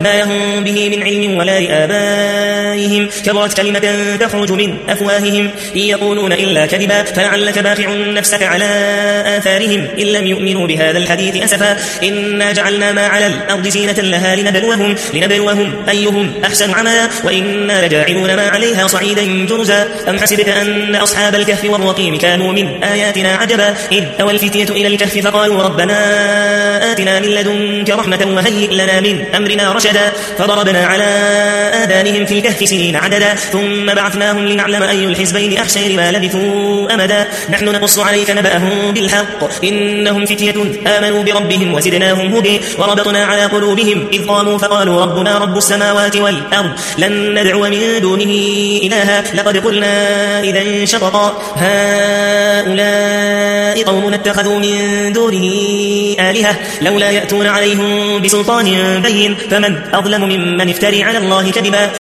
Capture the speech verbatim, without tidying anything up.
ما لهم به من علم ولا لآبائهم كبرت كلمة تخرج من أفواههم إن يقولون إلا كذبا فلعلك باخع نفسك على آثارهم إن لم يؤمنوا بهذا الحديث أسفا إنا جعلنا ما على الأرض زينة لها لنبلوهم, لنبلوهم أيهم أحسن عملا وإنا لجاعلون ما عليها صعيدا جرزا أم حسبت أن أصحاب الكهف والرقيم كانوا من آياتنا عجبا إذ أوى الفتية إلى الكهف فقالوا ربنا آتنا من لدنك رحمة وهيئ لنا من أمرنا رشدا فضربنا على آذانهم في الكهف سنين عددا ثم بعثناهم لنعلم أي الحزبين أحصى لما لبثوا أمدا نحن نقص عليك نبأهم بالحق إنهم فتية آمنوا بربهم وزدناهم هدى وربطنا على قلوبهم إذ قاموا فقالوا ربنا رب السماوات والأرض لن ندعو من دونه إلها لقد قلنا إذا شططا هؤلاء قوم اتخذوا من دونه آلهة لولا يأتون عليهم بسلطان بين فمن أظلم ممن افتري على الله كذبا